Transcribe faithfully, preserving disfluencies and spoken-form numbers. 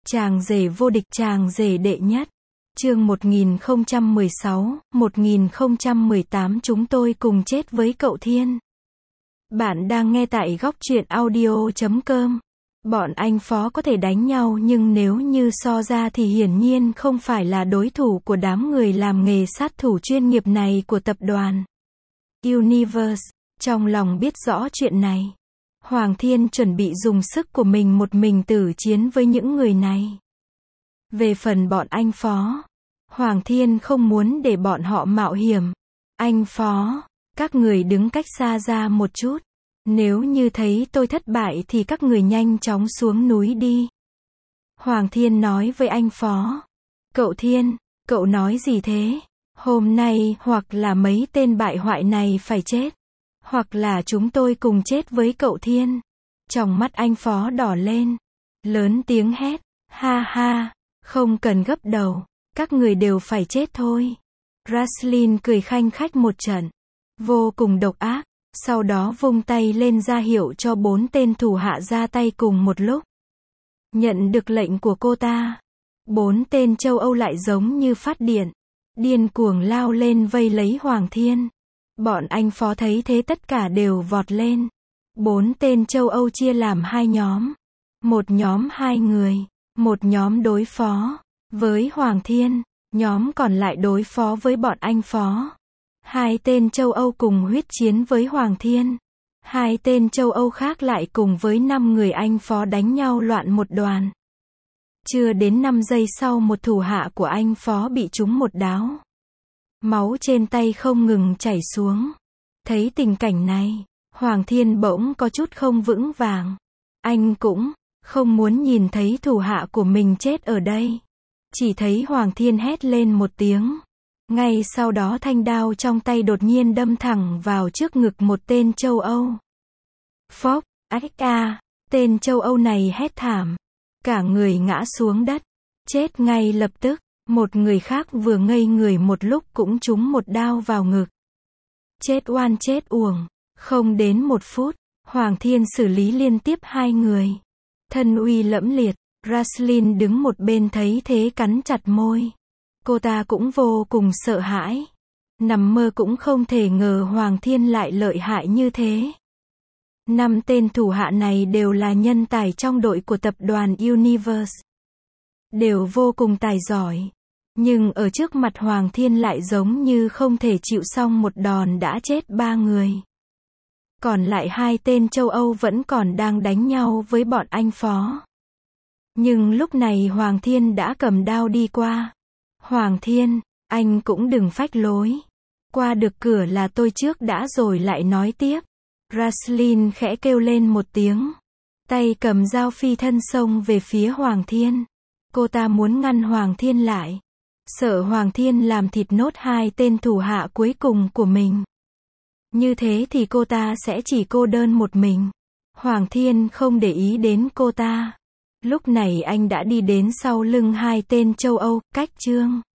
Chàng rể vô địch, chàng rể đệ nhất. Chương một nghìn không trăm mười sáu, một nghìn không trăm mười tám chúng tôi cùng chết với cậu Thiên. Bạn đang nghe tại góc truyện audio chấm com. Bọn anh Phó có thể đánh nhau nhưng nếu như so ra thì hiển nhiên không phải là đối thủ của đám người làm nghề sát thủ chuyên nghiệp này của tập đoàn Universe. Trong lòng biết rõ chuyện này, Hoàng Thiên chuẩn bị dùng sức của mình một mình tử chiến với những người này. Về phần bọn anh Phó, Hoàng Thiên không muốn để bọn họ mạo hiểm. Anh Phó, các người đứng cách xa ra một chút. Nếu như thấy tôi thất bại thì các người nhanh chóng xuống núi đi. Hoàng Thiên nói với anh Phó. Cậu Thiên, cậu nói gì thế? Hôm nay, hoặc là mấy tên bại hoại này phải chết, hoặc là chúng tôi cùng chết với cậu Thiên. Trong mắt anh Phó đỏ lên, lớn tiếng hét, ha ha, không cần gấp đầu, các người đều phải chết thôi. Raslin cười khanh khách một trận, vô cùng độc ác, sau đó vung tay lên ra hiệu cho bốn tên thủ hạ ra tay cùng một lúc. Nhận được lệnh của cô ta, bốn tên châu Âu lại giống như phát điện, điên cuồng lao lên vây lấy Hoàng Thiên. Bọn anh Phó thấy thế tất cả đều vọt lên. Bốn tên châu Âu chia làm hai nhóm. Một nhóm hai người, một nhóm đối phó với Hoàng Thiên, nhóm còn lại đối phó với bọn anh Phó. Hai tên châu Âu cùng huyết chiến với Hoàng Thiên. Hai tên châu Âu khác lại cùng với năm người anh Phó đánh nhau loạn một đoàn. Chưa đến năm giây sau một thủ hạ của anh Phó bị trúng một đáo. Máu trên tay không ngừng chảy xuống. Thấy tình cảnh này, Hoàng Thiên bỗng có chút không vững vàng. Anh cũng không muốn nhìn thấy thủ hạ của mình chết ở đây. Chỉ thấy Hoàng Thiên hét lên một tiếng. Ngay sau đó thanh đao trong tay đột nhiên đâm thẳng vào trước ngực một tên châu Âu. Phốc, ách a, tên châu Âu này hét thảm. Cả người ngã xuống đất, chết ngay lập tức. Một người khác vừa ngây người một lúc cũng trúng một đao vào ngực. Chết oan chết uổng. Không đến một phút, Hoàng Thiên xử lý liên tiếp hai người. Thân uy lẫm liệt, Raslin đứng một bên thấy thế cắn chặt môi. Cô ta cũng vô cùng sợ hãi. Nằm mơ cũng không thể ngờ Hoàng Thiên lại lợi hại như thế. Năm tên thủ hạ này đều là nhân tài trong đội của tập đoàn Universe. Đều vô cùng tài giỏi. Nhưng ở trước mặt Hoàng Thiên lại giống như không thể chịu xong một đòn đã chết ba người. Còn lại hai tên châu Âu vẫn còn đang đánh nhau với bọn anh Phó. Nhưng lúc này Hoàng Thiên đã cầm đao đi qua. Hoàng Thiên, anh cũng đừng phách lối. Qua được cửa là tôi trước đã rồi lại nói tiếp. Raslin khẽ kêu lên một tiếng. Tay cầm dao phi thân xông về phía Hoàng Thiên. Cô ta muốn ngăn Hoàng Thiên lại. Sợ Hoàng Thiên làm thịt nốt hai tên thủ hạ cuối cùng của mình. Như thế thì cô ta sẽ chỉ cô đơn một mình. Hoàng Thiên không để ý đến cô ta. Lúc này anh đã đi đến sau lưng hai tên châu Âu, cách Trương